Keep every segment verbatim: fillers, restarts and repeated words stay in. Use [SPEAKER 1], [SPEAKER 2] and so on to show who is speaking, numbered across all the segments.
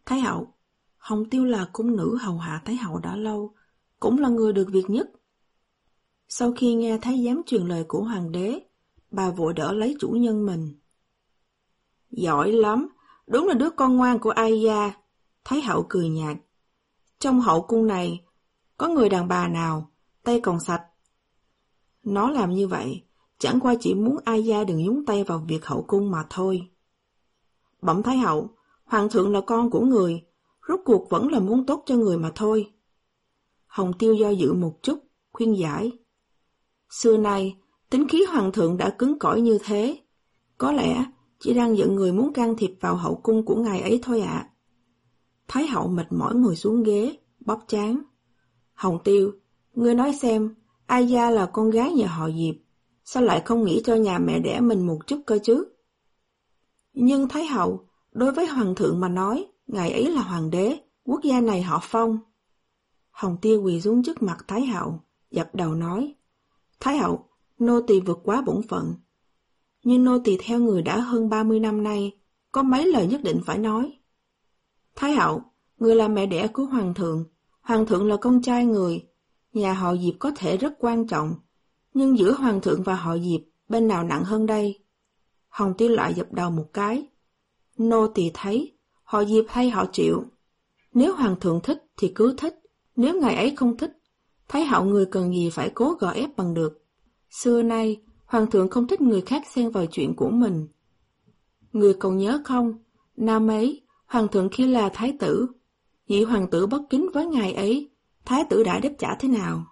[SPEAKER 1] Thái hậu, Hồng Tiêu là cung nữ hầu hạ Thái hậu đã lâu, cũng là người được việc nhất. Sau khi nghe thái giám truyền lời của hoàng đế, bà vội đỡ lấy chủ nhân mình. Giỏi lắm, đúng là đứa con ngoan của ai gia. Thái hậu cười nhạt. Trong hậu cung này, có người đàn bà nào, tay còn sạch. Nó làm như vậy, chẳng qua chỉ muốn ai gia đừng nhúng tay vào việc hậu cung mà thôi. Bẩm Thái hậu, hoàng thượng là con của người, rốt cuộc vẫn là muốn tốt cho người mà thôi. Hồng Tiêu do dự một chút, khuyên giải. Xưa nay, tính khí hoàng thượng đã cứng cỏi như thế, có lẽ chỉ đang giận người muốn can thiệp vào hậu cung của ngài ấy thôi ạ. À. Thái hậu mệt mỏi ngồi xuống ghế, bóp trán. Hồng Tiêu, ngươi nói xem, ai gia là con gái nhà họ Diệp, sao lại không nghĩ cho nhà mẹ đẻ mình một chút cơ chứ? Nhưng Thái hậu, đối với hoàng thượng mà nói, ngài ấy là hoàng đế, quốc gia này họ Phong. Hồng Tiêu quỳ xuống trước mặt Thái hậu, dập đầu nói. Thái hậu, nô tỳ vượt quá bổn phận. Nhưng nô tỳ theo người đã hơn ba mươi năm nay, có mấy lời nhất định phải nói. Thái hậu, người là mẹ đẻ của hoàng thượng, hoàng thượng là con trai người, nhà họ Diệp có thể rất quan trọng, nhưng giữa hoàng thượng và họ Diệp, bên nào nặng hơn đây? Hồng Tiêu lại dập đầu một cái. Nô tỳ thấy, họ Diệp hay họ Triệu. Nếu hoàng thượng thích thì cứ thích, nếu ngài ấy không thích, Thái hậu người cần gì phải cố gò ép bằng được. Xưa nay, hoàng thượng không thích người khác xen vào chuyện của mình. Người còn nhớ không, năm ấy, hoàng thượng khi là thái tử, nhị hoàng tử bất kính với ngài ấy, thái tử đã đáp trả thế nào?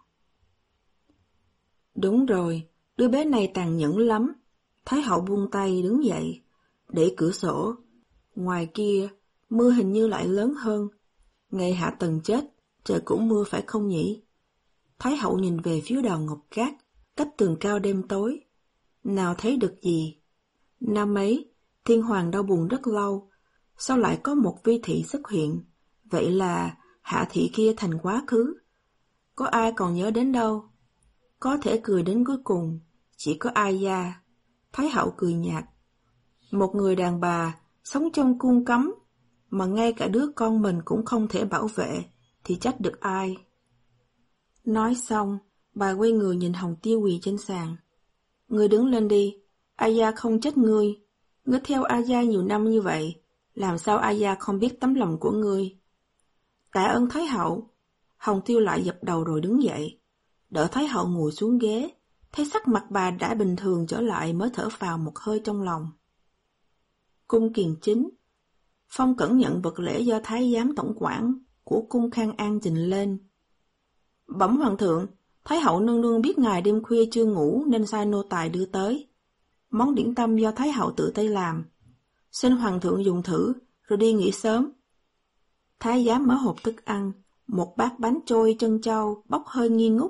[SPEAKER 1] Đúng rồi, đứa bé này tàn nhẫn lắm. Thái hậu buông tay đứng dậy, để cửa sổ. Ngoài kia, mưa hình như lại lớn hơn. Ngày Hạ Tần chết, trời cũng mưa phải không nhỉ? Thái hậu nhìn về phía đào Ngọc Cát, cách tường cao đêm tối. Nào thấy được gì? Năm ấy, thiên hoàng đau buồn rất lâu, sao lại có một vi thị xuất hiện? Vậy là Hạ thị kia thành quá khứ. Có ai còn nhớ đến đâu? Có thể cười đến cuối cùng, chỉ có ai gia. Thái hậu cười nhạt. Một người đàn bà, sống trong cung cấm, mà ngay cả đứa con mình cũng không thể bảo vệ, thì trách được ai? Nói xong, bà quay người nhìn Hồng Tiêu quỳ trên sàn. Ngươi đứng lên đi, Aya không trách ngươi. Ngươi theo Aya nhiều năm như vậy, làm sao Aya không biết tấm lòng của ngươi? Tạ ơn Thái hậu. Hồng Tiêu lại dập đầu rồi đứng dậy, đỡ Thái hậu ngồi xuống ghế, thấy sắc mặt bà đã bình thường trở lại mới thở phào một hơi trong lòng. Cung Kiền Chính. Phong Cẩn nhận vật lễ do Thái giám tổng quản của cung Khang An trình lên. Bẩm hoàng thượng, Thái hậu nương nương biết ngài đêm khuya chưa ngủ nên sai nô tài đưa tới. Món điểm tâm do Thái hậu tự tay làm. Xin hoàng thượng dùng thử, rồi đi nghỉ sớm. Thái giám mở hộp thức ăn, một bát bánh trôi trân châu bốc hơi nghi ngút.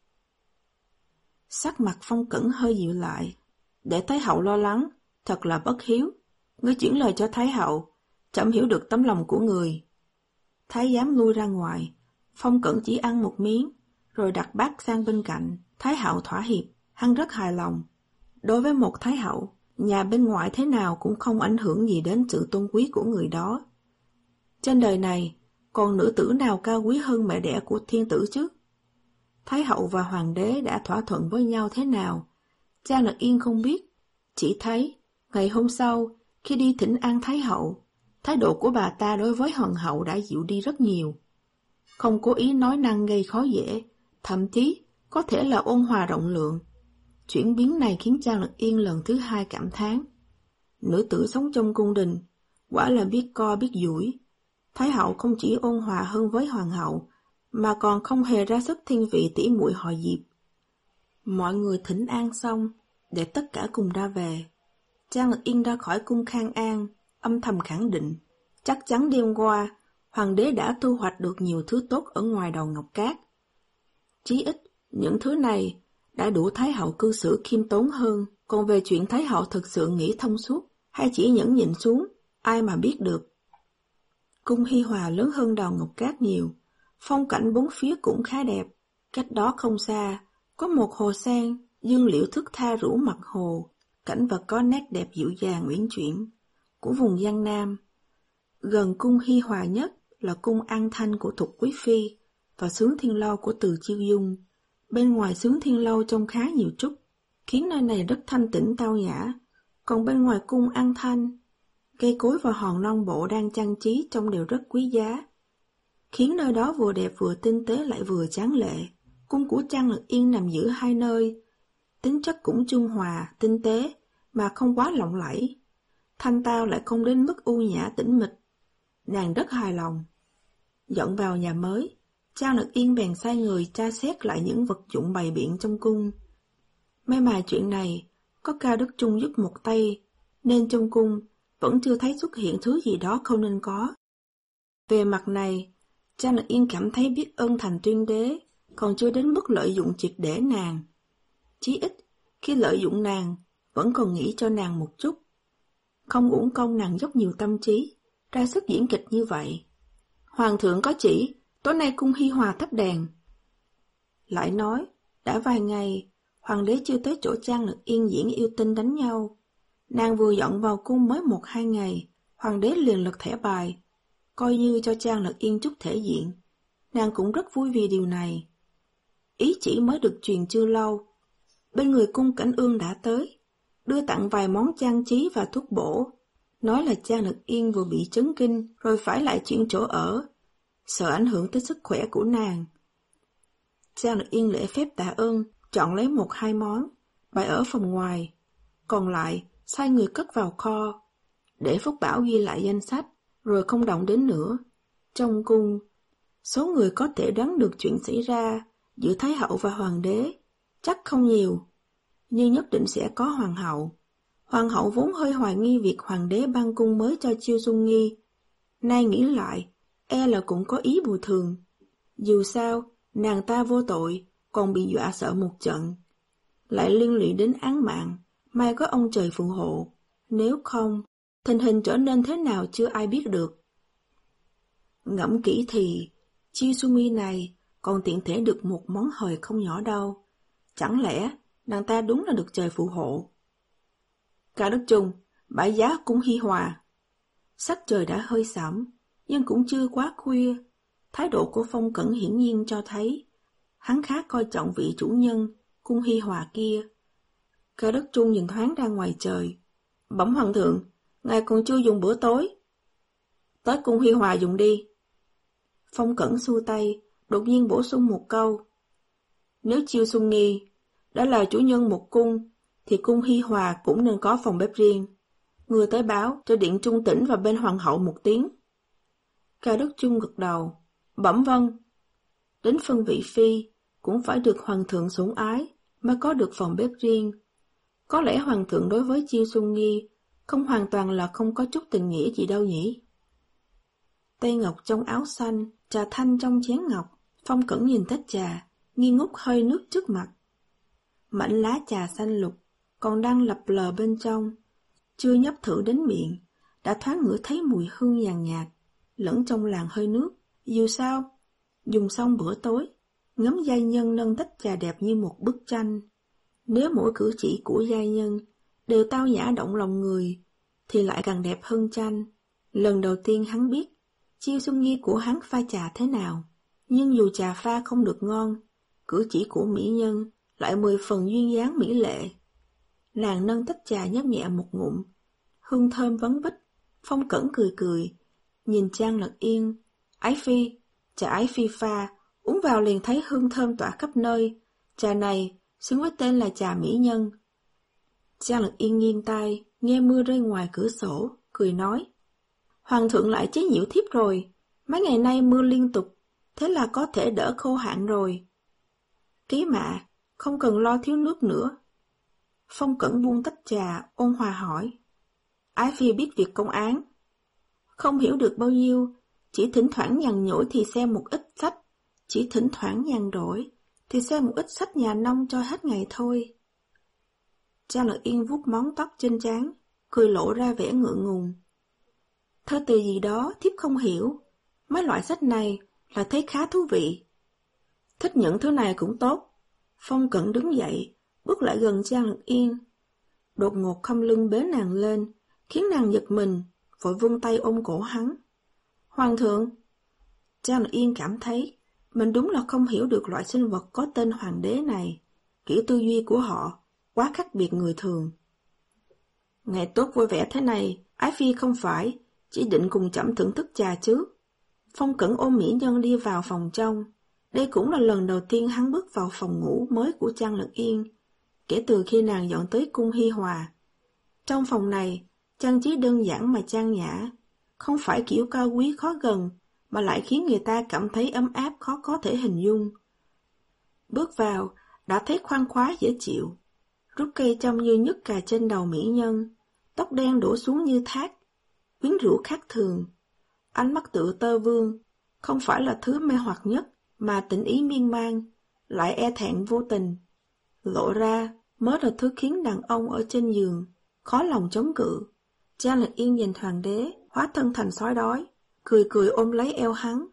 [SPEAKER 1] Sắc mặt Phong Cẩn hơi dịu lại. Để Thái hậu lo lắng, thật là bất hiếu. Ngươi chuyển lời cho Thái hậu, trẫm hiểu được tấm lòng của người. Thái giám lui ra ngoài, Phong Cẩn chỉ ăn một miếng, rồi đặt bát sang bên cạnh. Thái hậu thỏa hiệp, hắn rất hài lòng. Đối với một thái hậu, nhà bên ngoài thế nào cũng không ảnh hưởng gì đến sự tôn quý của người đó. Trên đời này, còn nữ tử nào cao quý hơn mẹ đẻ của thiên tử chứ? Thái hậu và hoàng đế đã thỏa thuận với nhau thế nào? Trang Lật Yên không biết, chỉ thấy ngày hôm sau, khi đi thỉnh an Thái hậu, thái độ của bà ta đối với hoàng hậu đã dịu đi rất nhiều. Không cố ý nói năng gây khó dễ, thậm chí có thể là ôn hòa rộng lượng. Chuyển biến này khiến Trang Lật Yên lần thứ hai cảm thán. Nữ tử sống trong cung đình, quả là biết co biết duỗi. Thái hậu không chỉ ôn hòa hơn với hoàng hậu, mà còn không hề ra sức thiên vị tỉ muội họ Diệp. Mọi người thỉnh an xong, để tất cả cùng ra về. Trang Lật Yên ra khỏi cung Khang An, âm thầm khẳng định, chắc chắn đêm qua, hoàng đế đã thu hoạch được nhiều thứ tốt ở ngoài đầu Ngọc Cát. Chí ít, những thứ này đã đủ Thái hậu cư xử khiêm tốn hơn, còn về chuyện Thái hậu thực sự nghĩ thông suốt, hay chỉ nhẫn nhịn xuống, ai mà biết được. Cung Hi Hòa lớn hơn đầu Ngọc Cát nhiều, phong cảnh bốn phía cũng khá đẹp. Cách đó không xa, có một hồ sen, dương liễu thướt tha rủ mặt hồ, cảnh vật có nét đẹp dịu dàng uyển chuyển của vùng Giang Nam. Gần cung hi hòa nhất là cung An Thanh của Thục Quý Phi và xướng Thiên Lâu của Từ Chiêu Dung. Bên ngoài xướng Thiên Lâu trông khá nhiều trúc, khiến nơi này rất thanh tĩnh tao nhã. Còn bên ngoài cung An Thanh, cây cối và hòn non bộ đang trang trí trông đều rất quý giá, khiến nơi đó vừa đẹp vừa tinh tế lại vừa tráng lệ. Cung của Trang Lực Yên nằm giữa hai nơi, tính chất cũng trung hòa, tinh tế mà không quá lộng lẫy. Thanh tao lại không đến mức u nhã tĩnh mịch. Nàng rất hài lòng. Dọn vào nhà mới, Trang Lực Yên bèn sai người tra xét lại những vật dụng bày biện trong cung. May mà chuyện này có Cao Đức Trung giúp một tay, nên trong cung vẫn chưa thấy xuất hiện thứ gì đó không nên có. Về mặt này, Trang Lực Yên cảm thấy biết ơn Thành Tuyên Đế, còn chưa đến mức lợi dụng triệt để nàng. Chí ít, khi lợi dụng nàng, vẫn còn nghĩ cho nàng một chút. Không uổng công nàng dốc nhiều tâm trí, ra sức diễn kịch như vậy. Hoàng thượng có chỉ, tối nay cung hi hòa thắp đèn. Lại nói, đã vài ngày, hoàng đế chưa tới chỗ Trang Lực Yên diễn yêu tinh đánh nhau. Nàng vừa dọn vào cung mới một hai ngày, hoàng đế liền lật thẻ bài, coi như cho Trang Lực Yên chút thể diện. Nàng cũng rất vui vì điều này. Ý chỉ mới được truyền chưa lâu, bên người cung Cảnh Ương đã tới, đưa tặng vài món trang trí và thuốc bổ, nói là Trang Lực Yên vừa bị chấn kinh rồi phải lại chuyển chỗ ở, sợ ảnh hưởng tới sức khỏe của nàng. Trang Lực Yên lễ phép tạ ơn, chọn lấy một hai món, bày ở phòng ngoài, còn lại sai người cất vào kho, để Phúc Bảo ghi lại danh sách, rồi không động đến nữa. Trong cung, số người có thể đoán được chuyện xảy ra giữa Thái hậu và hoàng đế chắc không nhiều, nhưng nhất định sẽ có hoàng hậu. Hoàng hậu vốn hơi hoài nghi việc hoàng đế ban cung mới cho Chiêu Xuân Nghi, nay nghĩ lại, e là cũng có ý bồi thường. Dù sao, nàng ta vô tội, còn bị dọa sợ một trận, lại liên lụy đến án mạng, may có ông trời phù hộ, nếu không, tình hình trở nên thế nào chưa ai biết được. Ngẫm kỹ thì, Chiêu Xuân Nghi này còn tiện thể được một món hời không nhỏ đâu. Chẳng lẽ nàng ta đúng là được trời phù hộ? Cao Đức Trung, bãi giá cung hi hòa. Sắc trời đã hơi sẫm, nhưng cũng chưa quá khuya. Thái độ của Phong Cẩn hiển nhiên cho thấy hắn khá coi trọng vị chủ nhân cung hi hòa kia. Cao Đức Trung nhìn thoáng ra ngoài trời. Bẩm hoàng thượng, ngài còn chưa dùng bữa tối. Tới cung hi hòa dùng đi. Phong Cẩn xua tay, đột nhiên bổ sung một câu. Nếu Chiêu Xuân Nghi đã là chủ nhân một cung, thì cung hi hòa cũng nên có phòng bếp riêng. Người tới báo cho điện Trung Tĩnh và bên hoàng hậu một tiếng. Cao Đức Trung gật đầu. Bẩm vâng. Đến phân vị phi cũng phải được hoàng thượng sủng ái mới có được phòng bếp riêng. Có lẽ hoàng thượng đối với Chiêu Xuân Nghi không hoàn toàn là không có chút tình nghĩa gì đâu nhỉ. Tay ngọc trong áo xanh, trà thanh trong chén ngọc. Phong Cẩn nhìn tách trà, nghi ngút hơi nước trước mặt. Mảnh lá trà xanh lục còn đang lập lờ bên trong, chưa nhấp thử đến miệng, đã thoáng ngửi thấy mùi hương nhàn nhạt, lẫn trong làn hơi nước. Dù sao, dùng xong bữa tối, ngắm giai nhân nâng tách trà đẹp như một bức tranh. Nếu mỗi cử chỉ của giai nhân đều tao nhã động lòng người, thì lại càng đẹp hơn tranh. Lần đầu tiên hắn biết Chiêu Xuân Nghi của hắn pha trà thế nào, nhưng dù trà pha không được ngon, cử chỉ của mỹ nhân lại mười phần duyên dáng mỹ lệ. Nàng nâng tách trà nhấp nhẹ một ngụm, hương thơm vấn vít. Phong Cẩn cười cười, nhìn Trang Lực Yên. Ái phi, trà ái phi pha, uống vào liền thấy hương thơm tỏa khắp nơi. Trà này xứng với tên là trà mỹ nhân. Trang Lực Yên nghiêng tai, nghe mưa rơi ngoài cửa sổ, cười nói. Hoàng thượng lại chế nhiễu thiếp rồi, mấy ngày nay mưa liên tục, thế là có thể đỡ khô hạn rồi. Ký mạ, không cần lo thiếu nước nữa. Phong Cẩn buông tách trà, ôn hòa hỏi. Ái phi biết việc công án. Không hiểu được bao nhiêu, chỉ thỉnh thoảng nhàn nhỗi thì xem một ít sách, chỉ thỉnh thoảng nhàn rỗi thì xem một ít sách nhà nông cho hết ngày thôi. Trang Lực Yên vuốt móng tóc trên trán, cười lộ ra vẻ ngượng ngùng. Thơ từ gì đó thiếp không hiểu, mấy loại sách này là thấy khá thú vị. Thích những thứ này cũng tốt. Phong Cẩn đứng dậy, bước lại gần Trang Lực Yên. Đột ngột khom lưng bế nàng lên, khiến nàng giật mình, vội vươn tay ôm cổ hắn. Hoàng thượng! Trang Lực Yên cảm thấy mình đúng là không hiểu được loại sinh vật có tên hoàng đế này. Kiểu tư duy của họ quá khác biệt người thường. Ngày tốt vui vẻ thế này, Ái Phi không phải chỉ định cùng chậm thưởng thức trà chứ? Phong Cẩn ôm mỹ nhân đi vào phòng trong. Đây cũng là lần đầu tiên hắn bước vào phòng ngủ mới của Trang Lực Yên, kể từ khi nàng dọn tới cung Hi Hòa. Trong phòng này, trang trí đơn giản mà trang nhã, không phải kiểu cao quý khó gần, mà lại khiến người ta cảm thấy ấm áp khó có thể hình dung. Bước vào, đã thấy khoan khoái dễ chịu. Rút cây châm như nhức cà trên đầu mỹ nhân, tóc đen đổ xuống như thác, quyến rũ khác thường. Ánh mắt tựa tơ vương, không phải là thứ mê hoặc nhất, mà tình ý miên man, lại e thẹn vô tình. Lộ ra mới là thứ khiến đàn ông ở trên giường khó lòng chống cự. Trang Lực Yên nhìn hoàng đế hóa thân thành sói đói, cười cười ôm lấy eo hắn.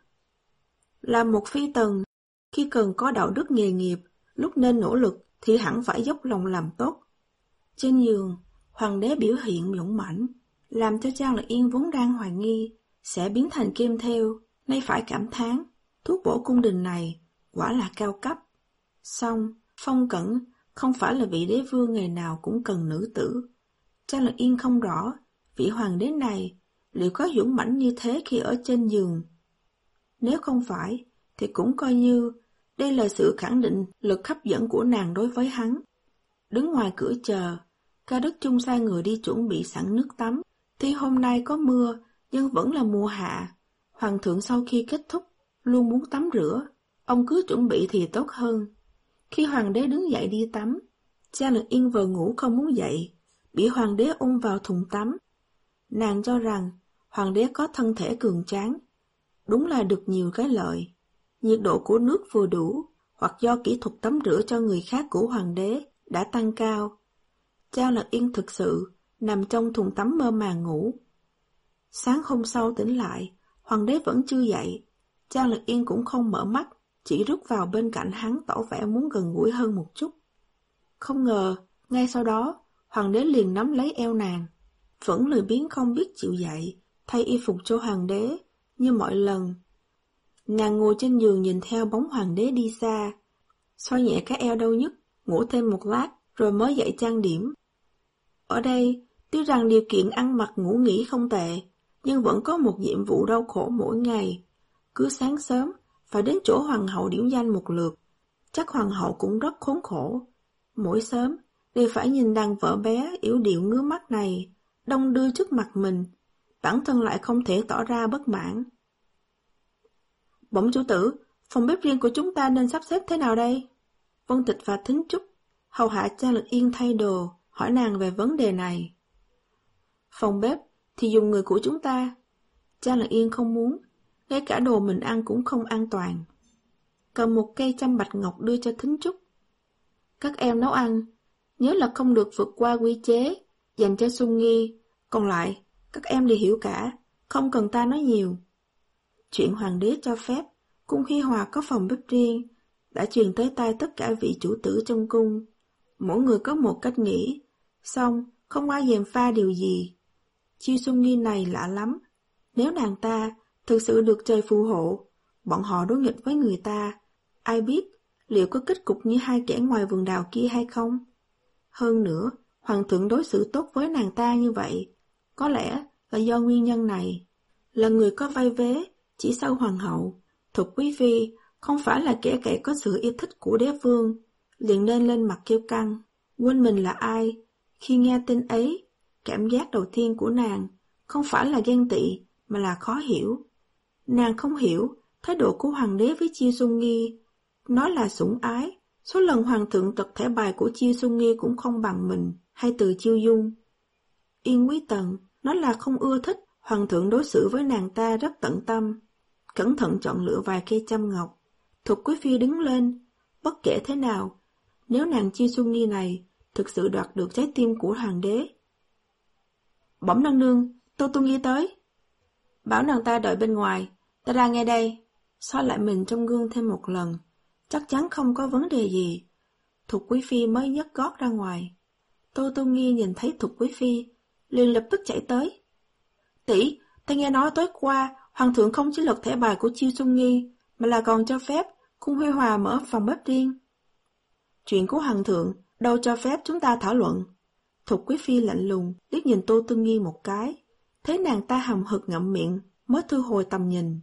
[SPEAKER 1] Là một phi tần, khi cần có đạo đức nghề nghiệp, lúc nên nỗ lực thì hẳn phải dốc lòng làm tốt. Trên giường, hoàng đế biểu hiện dũng mãnh, làm cho Trang Lực Yên vốn đang hoài nghi sẽ biến thành kim thêu, nay phải cảm thán, thuốc bổ cung đình này quả là cao cấp. Song, Phong Cẩn không phải là vị đế vương ngày nào cũng cần nữ tử. Trang Lực Yên không rõ vị hoàng đế này liệu có dũng mãnh như thế khi ở trên giường. Nếu không phải, thì cũng coi như đây là sự khẳng định lực hấp dẫn của nàng đối với hắn. Đứng ngoài cửa chờ, Ca Đức Chung sai người đi chuẩn bị sẵn nước tắm. Tuy hôm nay có mưa, nhưng vẫn là mùa hạ. Hoàng thượng sau khi kết thúc, luôn muốn tắm rửa. Ông cứ chuẩn bị thì tốt hơn. Khi hoàng đế đứng dậy đi tắm, Trang Lực Yên vừa ngủ không muốn dậy, bị hoàng đế ôm vào thùng tắm. Nàng cho rằng hoàng đế có thân thể cường tráng, đúng là được nhiều cái lợi. Nhiệt độ của nước vừa đủ, hoặc do kỹ thuật tắm rửa cho người khác của hoàng đế đã tăng cao. Trang Lực Yên thực sự nằm trong thùng tắm mơ màng ngủ. Sáng hôm sau tỉnh lại, hoàng đế vẫn chưa dậy. Trang Lực Yên cũng không mở mắt, chỉ rút vào bên cạnh hắn tỏ vẻ muốn gần gũi hơn một chút. Không ngờ, ngay sau đó, hoàng đế liền nắm lấy eo nàng. Vẫn lười biếng không biết chịu dậy, thay y phục cho hoàng đế, như mọi lần. Nàng ngồi trên giường nhìn theo bóng hoàng đế đi xa, xoa nhẹ cái eo đau nhức, ngủ thêm một lát, rồi mới dậy trang điểm. Ở đây, tuy rằng điều kiện ăn mặc ngủ nghỉ không tệ, nhưng vẫn có một nhiệm vụ đau khổ mỗi ngày. Cứ sáng sớm, phải đến chỗ hoàng hậu điểm danh một lượt. Chắc hoàng hậu cũng rất khốn khổ. Mỗi sớm, đều phải nhìn đàn vợ bé yểu điệu ngứa mắt này, đông đưa trước mặt mình, bản thân lại không thể tỏ ra bất mãn. Bẩm chủ tử, phòng bếp riêng của chúng ta nên sắp xếp thế nào đây? Vân Tịch và Thính Trúc, hầu hạ Trang Lực Yên thay đồ, hỏi nàng về vấn đề này. Phòng bếp thì dùng người của chúng ta. Trang Lực Yên không muốn, ngay cả đồ mình ăn cũng không an toàn. Cầm một cây châm bạch ngọc đưa cho Thính Trúc. Các em nấu ăn, nhớ là không được vượt qua quy chế, dành cho Xuân Nghi, còn lại, các em đều hiểu cả, không cần ta nói nhiều. Chuyện hoàng đế cho phép, cung Hi Hòa có phòng bếp riêng, đã truyền tới tai tất cả vị chủ tử trong cung. Mỗi người có một cách nghĩ, xong không ai gièm pha điều gì. Chiêu Xuân Nghi này lạ lắm, nếu nàng ta thực sự được trời phù hộ, bọn họ đối nghịch với người ta, ai biết liệu có kết cục như hai kẻ ngoài vườn đào kia hay không? Hơn nữa, hoàng thượng đối xử tốt với nàng ta như vậy, có lẽ là do nguyên nhân này. Là người có vai vế, chỉ sau hoàng hậu, Thục Quý Phi không phải là kẻ kẻ có sự yêu thích của đế vương, liền nên lên mặt kêu căng, quên mình là ai. Khi nghe tin ấy, cảm giác đầu tiên của nàng không phải là ghen tị, mà là khó hiểu. Nàng không hiểu thái độ của hoàng đế với Chiêu Xuân Nghi. Nói là sủng ái, số lần hoàng thượng tật thẻ bài của Chiêu Xuân Nghi cũng không bằng mình hay từ Chiêu Dung. Yên Quý Tần nói là không ưa thích hoàng thượng đối xử với nàng ta rất tận tâm, cẩn thận chọn lựa vài cây châm ngọc. Thục Quý Phi đứng lên, bất kể thế nào, nếu nàng Chiêu Xuân Nghi này thực sự đoạt được trái tim của hoàng đế. Bẩm nương nương, Tô Tu Nghi tới. Bảo nàng ta đợi bên ngoài, ta ra ngay đây. Soi lại mình trong gương thêm một lần, chắc chắn không có vấn đề gì. Thục Quý Phi mới nhấc gót ra ngoài. Tô Tu Nghi nhìn thấy Thục Quý Phi, liền lập tức chạy tới. Tỷ, ta nghe nói tối qua Hoàng thượng không chỉ lật thẻ bài của Chiêu Xuân Nghi, mà là còn cho phép Cung Huy Hòa mở phòng bếp riêng. Chuyện của Hoàng thượng đâu cho phép chúng ta thảo luận. Thục Quý Phi lạnh lùng liếc nhìn Tô Tương Nghi một cái, thấy nàng ta hầm hực ngậm miệng mới thu hồi tầm nhìn.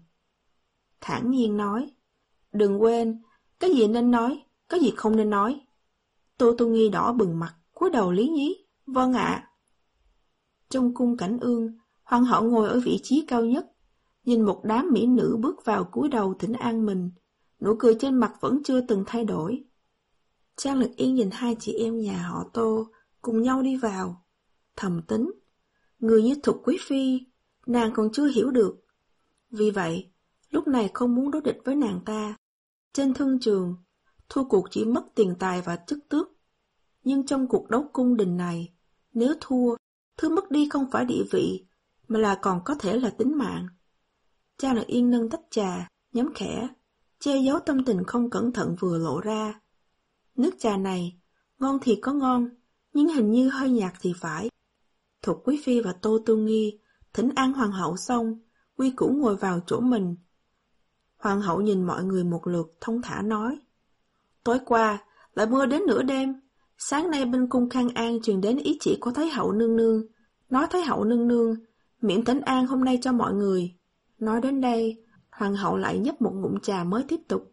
[SPEAKER 1] Thản nhiên nói, đừng quên, cái gì nên nói, cái gì không nên nói. Tô Tương Nghi đỏ bừng mặt, cúi đầu lý nhí, vâng ạ. Trong cung Cảnh Ương, hoàng hậu ngồi ở vị trí cao nhất, nhìn một đám mỹ nữ bước vào cúi đầu thỉnh an mình, nụ cười trên mặt vẫn chưa từng thay đổi. Trang Lực Yên nhìn hai chị em nhà họ Tô cùng nhau đi vào, thầm tính, người như Thục Quý Phi, nàng còn chưa hiểu được. Vì vậy, lúc này không muốn đối địch với nàng ta. Trên thương trường, thua cuộc chỉ mất tiền tài và chức tước. Nhưng trong cuộc đấu cung đình này, nếu thua, thứ mất đi không phải địa vị, mà là còn có thể là tính mạng. Trang Lực Yên nâng tách trà, nhắm khẽ, che giấu tâm tình không cẩn thận vừa lộ ra. Nước trà này, ngon thì có ngon, nhưng hình như hơi nhạt thì phải. Thục Quý Phi và Tô Tương Nghi thỉnh an hoàng hậu xong, quy củ ngồi vào chỗ mình. Hoàng hậu nhìn mọi người một lượt thông thả nói, tối qua lại mưa đến nửa đêm, sáng nay bên cung Khang An truyền đến ý chỉ của Thái hậu nương nương, nói Thái hậu nương nương miễn thỉnh an hôm nay cho mọi người. Nói đến đây, hoàng hậu lại nhấp một ngụm trà mới tiếp tục.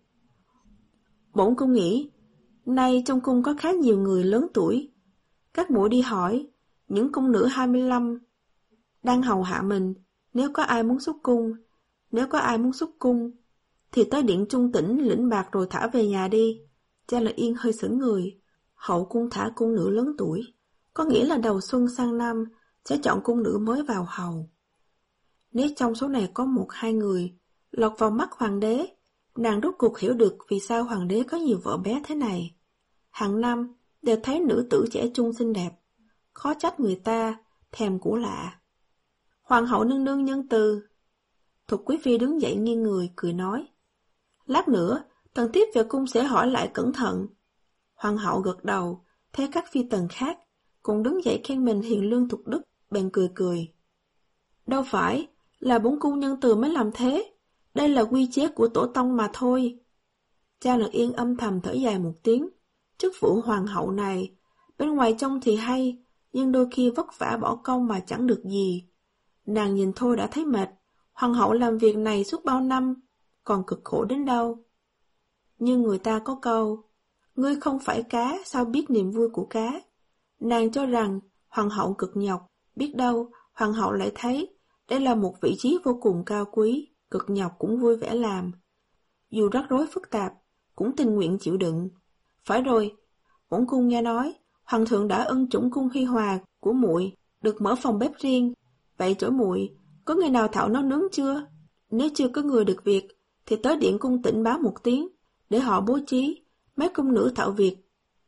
[SPEAKER 1] Bổn cung nghĩ, nay trong cung có khá nhiều người lớn tuổi. Các muội đi hỏi, những cung nữ hai mươi lăm đang hầu hạ mình, nếu có ai muốn xuất cung, nếu có ai muốn xuất cung, thì tới điện Trung Tỉnh lĩnh bạc rồi thả về nhà đi. Trang Lực Yên hơi sững người, hậu cung thả cung nữ lớn tuổi, có nghĩa là đầu xuân sang năm sẽ chọn cung nữ mới vào hầu. Nếu trong số này có một hai người lọt vào mắt hoàng đế, nàng rốt cuộc hiểu được vì sao hoàng đế có nhiều vợ bé thế này. Hàng năm đều thấy nữ tử trẻ trung xinh đẹp, khó trách người ta thèm của lạ. Hoàng hậu nương nương nhân từ. Thục Quý Phi đứng dậy nghiêng người, cười nói, lát nữa, tần tiếp về cung sẽ hỏi lại cẩn thận. Hoàng hậu gật đầu, theo các phi tần khác, cũng đứng dậy khen mình hiền lương thục đức, bèn cười cười. Đâu phải, là bổn cung nhân từ mới làm thế, đây là quy chế của tổ tông mà thôi. Trang Lực Yên âm thầm thở dài một tiếng, chức vụ hoàng hậu này, bên ngoài trông thì hay, nhưng đôi khi vất vả bỏ công mà chẳng được gì. Nàng nhìn thôi đã thấy mệt, hoàng hậu làm việc này suốt bao năm, còn cực khổ đến đâu. Nhưng người ta có câu, ngươi không phải cá, sao biết niềm vui của cá. Nàng cho rằng hoàng hậu cực nhọc, biết đâu hoàng hậu lại thấy đây là một vị trí vô cùng cao quý, cực nhọc cũng vui vẻ làm. Dù rắc rối phức tạp, cũng tình nguyện chịu đựng. Phải rồi, bổn cung nghe nói, hoàng thượng đã ân chủng cung Huy Hòa của muội được mở phòng bếp riêng. Vậy chỗ muội có người nào thạo nấu nướng chưa? Nếu chưa có người được việc, thì tới điện cung Tỉnh báo một tiếng, để họ bố trí mấy cung nữ thạo việc.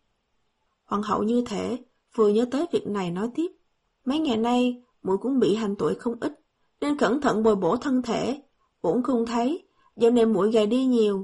[SPEAKER 1] Hoàng hậu như thể vừa nhớ tới việc này nói tiếp, mấy ngày nay muội cũng bị hành tội không ít, nên cẩn thận bồi bổ thân thể. Bổn cung thấy dạo này muội gầy đi nhiều.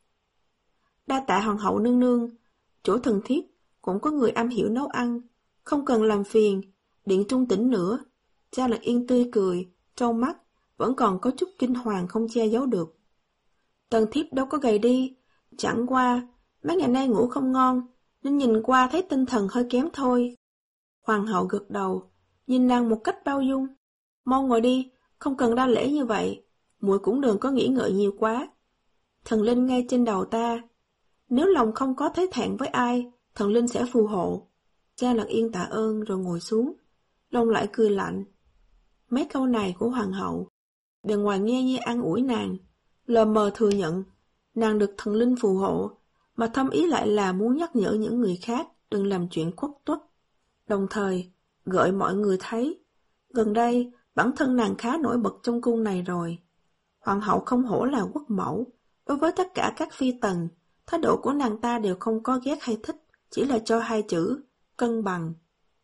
[SPEAKER 1] Đa tạ hoàng hậu nương nương, chỗ thần thiếp cũng có người am hiểu nấu ăn, không cần làm phiền điện Trung Tỉnh nữa. Trang Lực Yên tươi cười, trong mắt vẫn còn có chút kinh hoàng không che giấu được. Tần thiếp đâu có gầy đi, chẳng qua mấy ngày nay ngủ không ngon, nên nhìn qua thấy tinh thần hơi kém thôi. Hoàng hậu gật đầu, nhìn nàng một cách bao dung. Mau ngồi đi, không cần đa lễ như vậy, muội cũng đừng có nghĩ ngợi nhiều quá. Thần linh ngay trên đầu ta, nếu lòng không có thấy thẹn với ai, thần linh sẽ phù hộ. Trang Lực Yên tạ ơn rồi ngồi xuống, lòng lại cười lạnh. Mấy câu này của hoàng hậu, bề ngoài nghe như an ủi nàng, lờ mờ thừa nhận nàng được thần linh phù hộ, mà thâm ý lại là muốn nhắc nhở những người khác đừng làm chuyện khuất tuất. Đồng thời gợi mọi người thấy, gần đây bản thân nàng khá nổi bật trong cung này rồi. Hoàng hậu không hổ là quốc mẫu, đối với tất cả các phi tần, thái độ của nàng ta đều không có ghét hay thích, chỉ là cho hai chữ cân bằng.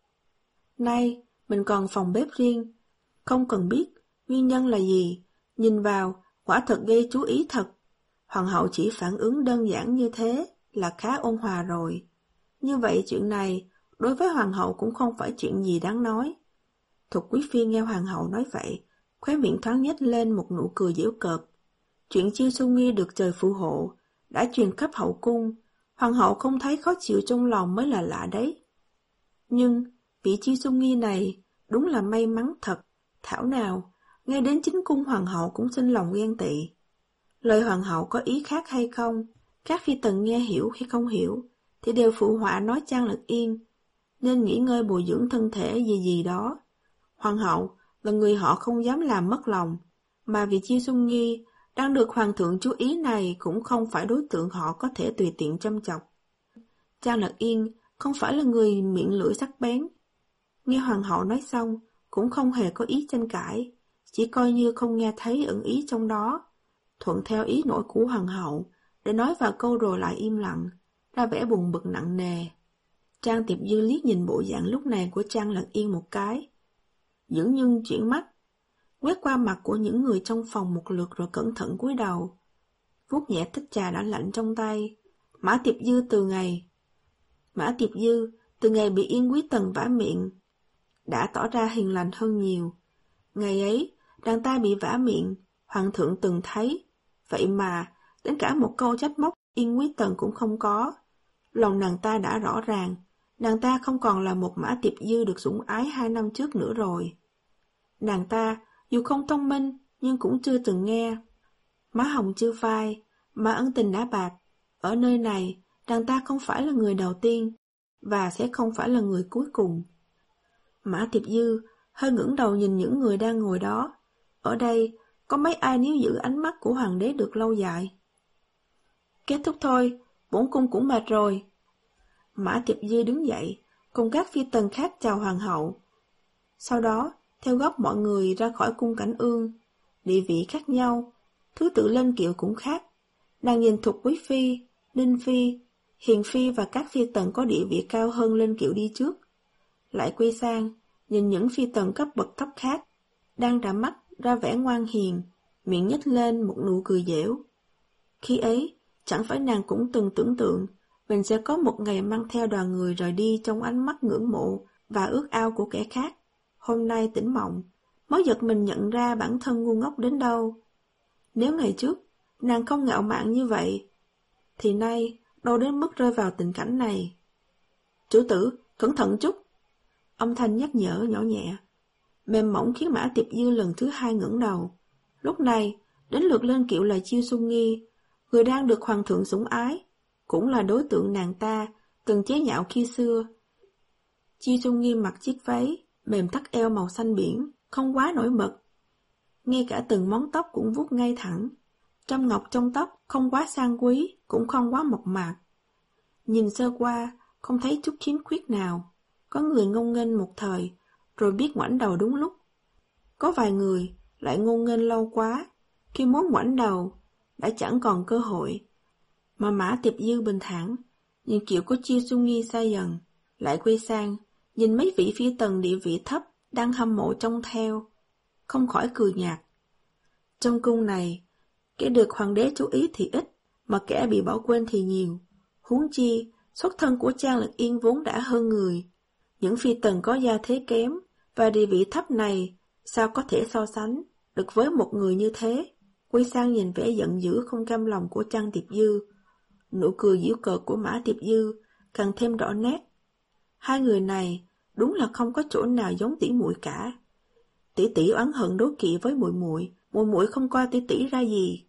[SPEAKER 1] Nay mình còn phòng bếp riêng, không cần biết nguyên nhân là gì, nhìn vào quả thật gây chú ý thật. Hoàng hậu chỉ phản ứng đơn giản như thế là khá ôn hòa rồi. Như vậy chuyện này đối với hoàng hậu cũng không phải chuyện gì đáng nói. Thục Quý Phi nghe hoàng hậu nói vậy, khóe miệng thoáng nhếch lên một nụ cười giễu cợt. Chuyện Chiêu Xuân Nghi được trời phù hộ, đã truyền khắp hậu cung, hoàng hậu không thấy khó chịu trong lòng mới là lạ đấy. Nhưng, vị Chiêu Xuân Nghi này đúng là may mắn thật, thảo nào, ngay đến chính cung hoàng hậu cũng sinh lòng ghen tị. Lời hoàng hậu có ý khác hay không, các phi tần nghe hiểu hay không hiểu, thì đều phụ họa nói Trang Lực Yên, nên nghỉ ngơi bồi dưỡng thân thể gì gì đó. Hoàng hậu là người họ không dám làm mất lòng, mà vì Chiêu Xuân Nghi đang được hoàng thượng chú ý này cũng không phải đối tượng họ có thể tùy tiện châm chọc. Trang Lực Yên không phải là người miệng lưỡi sắc bén. Nghe hoàng hậu nói xong, cũng không hề có ý tranh cãi, chỉ coi như không nghe thấy ẩn ý trong đó, thuận theo ý nổi của hoàng hậu, để nói vài câu rồi lại im lặng, ra vẻ buồn bực nặng nề. Trang Tiệp Dư liếc nhìn bộ dạng lúc này của Trang Lực Yên một cái, dửng dưng chuyển mắt, quét qua mặt của những người trong phòng một lượt rồi cẩn thận cúi đầu, vuốt nhẹ tách trà đã lạnh trong tay. Mã Tiệp Dư từ ngày Mã Tiệp Dư từ ngày bị Yên Quý Tần vả miệng, đã tỏ ra hiền lành hơn nhiều. Ngày ấy, đàn ta bị vả miệng, hoàng thượng từng thấy, vậy mà đến cả một câu trách móc Yên Quý Tần cũng không có. Lòng nàng ta đã rõ ràng, nàng ta không còn là một Mã Tiệp Dư được sủng ái hai năm trước nữa rồi. Nàng ta, dù không thông minh, nhưng cũng chưa từng nghe. Má hồng chưa phai, mà ân tình đã bạc. Ở nơi này, nàng ta không phải là người đầu tiên, và sẽ không phải là người cuối cùng. Mã Tiệp Dư hơi ngẩng đầu nhìn những người đang ngồi đó. Ở đây, có mấy ai níu giữ ánh mắt của hoàng đế được lâu dài? Kết thúc thôi, bổn cung cũng mệt rồi. Mã Tiệp Dư đứng dậy, cùng các phi tần khác chào hoàng hậu. Sau đó, theo góp mọi người ra khỏi cung Cảnh Ương. Địa vị khác nhau, thứ tự lên kiệu cũng khác. Nàng nhìn Thục Quý Phi, Ninh Phi, Hiền Phi và các phi tần có địa vị cao hơn lên kiệu đi trước. Lại quay sang, nhìn những phi tần cấp bậc thấp khác, đang rã mắt ra vẻ ngoan hiền, miệng nhếch lên một nụ cười dẻo. Khi ấy, chẳng phải nàng cũng từng tưởng tượng mình sẽ có một ngày mang theo đoàn người rời đi trong ánh mắt ngưỡng mộ và ước ao của kẻ khác. Hôm nay tỉnh mộng, mới giật mình nhận ra bản thân ngu ngốc đến đâu. Nếu ngày trước, nàng không ngạo mạn như vậy, thì nay đâu đến mức rơi vào tình cảnh này. Chủ tử, cẩn thận chút. Âm thanh nhắc nhở nhỏ nhẹ, mềm mỏng khiến Mã Tiệp Dư lần thứ hai ngẩng đầu. Lúc này, đến lượt lên kiệu là Chiêu Xuân Nghi, người đang được hoàng thượng sủng ái, cũng là đối tượng nàng ta từng chế nhạo khi xưa. Chiêu Xuân Nghi mặc chiếc váy mềm thắt eo màu xanh biển, không quá nổi bật. Ngay cả từng món tóc cũng vuốt ngay thẳng. Trâm ngọc trong tóc không quá sang quý, cũng không quá mộc mạc. Nhìn sơ qua, không thấy chút khiếm khuyết nào. Có người ngông nghênh một thời, rồi biết ngoảnh đầu đúng lúc. Có vài người lại ngông nghênh lâu quá, khi muốn ngoảnh đầu, đã chẳng còn cơ hội. Mà Mã Tiệp Dư bình thản, nhìn kiểu của Chiêu Xuân Nghi xa dần, lại quay sang, nhìn mấy vị phi tần địa vị thấp đang hâm mộ trông theo, không khỏi cười nhạt. Trong cung này, kẻ được hoàng đế chú ý thì ít, mà kẻ bị bỏ quên thì nhiều. Huống chi, xuất thân của Trang Lực Yên vốn đã hơn người. Những phi tần có gia thế kém và địa vị thấp này sao có thể so sánh được với một người như thế? Quay sang nhìn vẻ giận dữ không cam lòng của Trang Tiệp Dư, nụ cười giễu cợt của Mã Tiệp Dư càng thêm rõ nét. Hai người này đúng là không có chỗ nào giống tỷ muội cả. Tỷ tỷ oán hận đố kỵ với muội muội, muội muội không coi tỷ tỷ ra gì.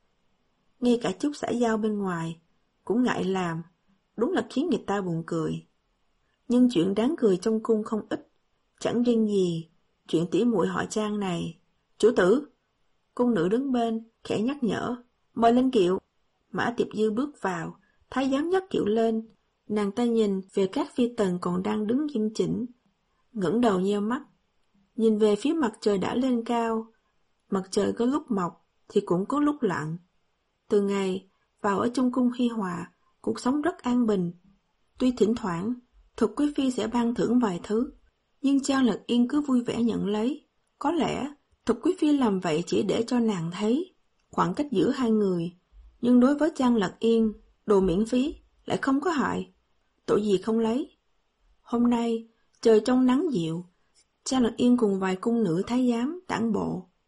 [SPEAKER 1] Ngay cả chút xã giao bên ngoài cũng ngại làm, đúng là khiến người ta buồn cười. Nhưng chuyện đáng cười trong cung không ít, chẳng riêng gì chuyện tỷ muội họ Trang này. Chủ tử, cung nữ đứng bên khẽ nhắc nhở, mời lên kiệu. Mã Tiệp Dư bước vào, thái giám nhấc kiệu lên. Nàng ta nhìn về các phi tần còn đang đứng nghiêm chỉnh, ngẩng đầu nheo mắt, nhìn về phía mặt trời đã lên cao. Mặt trời có lúc mọc thì cũng có lúc lặn. Từ ngày vào ở trong cung Hi Hòa, cuộc sống rất an bình. Tuy thỉnh thoảng Thục Quý Phi sẽ ban thưởng vài thứ, nhưng Trang Lực Yên cứ vui vẻ nhận lấy. Có lẽ Thục Quý Phi làm vậy chỉ để cho nàng thấy khoảng cách giữa hai người, nhưng đối với Trang Lực Yên, đồ miễn phí lại không có hại, tội gì không lấy. Hôm nay trời trong nắng dịu, Trang Lực Yên cùng vài cung nữ thái giám tản bộ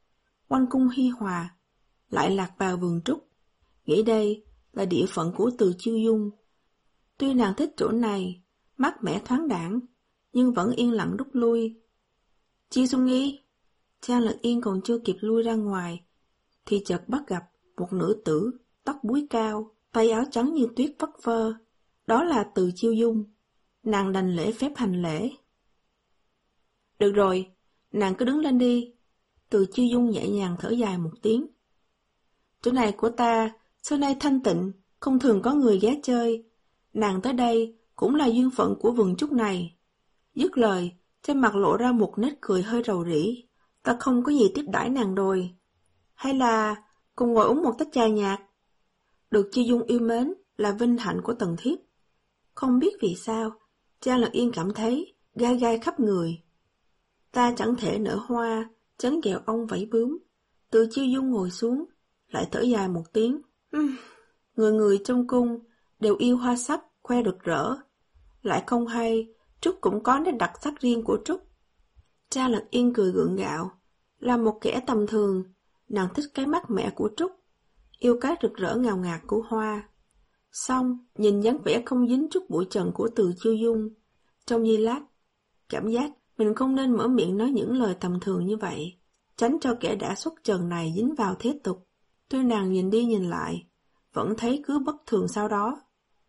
[SPEAKER 1] quanh cung hi hòa, lại lạc vào vườn trúc. Nghĩ đây là địa phận của Từ Chiêu Dung. Tuy nàng thích chỗ này, mát mẻ thoáng đãng, nhưng vẫn yên lặng rút lui. Chi Xuân Nghi, Trang Lật Yên còn chưa kịp lui ra ngoài, thì chợt bắt gặp một nữ tử, tóc búi cao, tay áo trắng như tuyết phất phơ. Đó là Từ Chiêu Dung. Nàng đành lễ phép hành lễ. Được rồi, nàng cứ đứng lên đi. Từ Chiêu Dung nhẹ nhàng thở dài một tiếng. Chỗ này của ta, xưa nay thanh tịnh, không thường có người ghé chơi. Nàng tới đây cũng là duyên phận của vườn trúc này. Dứt lời, trên mặt lộ ra một nét cười hơi rầu rĩ. Ta không có gì tiếp đãi nàng rồi. Hay là cùng ngồi uống một tách trà nhạt? Được Chiêu Dung yêu mến là vinh hạnh của Tần Thiếp. Không biết vì sao, Trang Lật Yên cảm thấy gai gai khắp người. Ta chẳng thể nở hoa, chấn kẹo ong vẫy bướm. Từ Chiêu Dung ngồi xuống, lại thở dài một tiếng. Uhm, người người trong cung đều yêu hoa sắc, khoe rực rỡ. Lại không hay, Trúc cũng có nét đặc sắc riêng của Trúc. Trang Lật Yên cười gượng gạo. Là một kẻ tầm thường, nàng thích cái mát mẻ của Trúc, yêu cái rực rỡ ngào ngạt của hoa. Xong, nhìn dáng vẻ không dính chút bụi trần của Từ Chiêu Dung, trong giây lát, cảm giác mình không nên mở miệng nói những lời tầm thường như vậy, tránh cho kẻ đã xuất trần này dính vào thế tục. Tuy nàng nhìn đi nhìn lại, vẫn thấy cứ bất thường sau đó.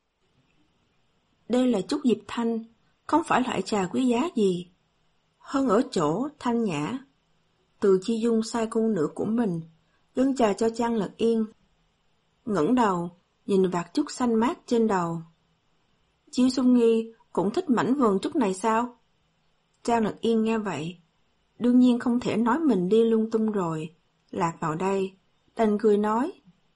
[SPEAKER 1] Đây là chút Diệp Thanh, không phải loại trà quý giá gì. Hơn ở chỗ thanh nhã. Từ Chiêu Dung sai cung nữ của mình, dâng trà cho Trang Lật Yên. Ngẩng đầu, nhìn vạt trúc xanh mát trên đầu. Chiêu Xuân Nghi cũng thích mảnh vườn trúc này sao? Trang Lật Yên nghe vậy, đương nhiên không thể nói mình đi lung tung rồi, lạc vào đây, đành cười nói.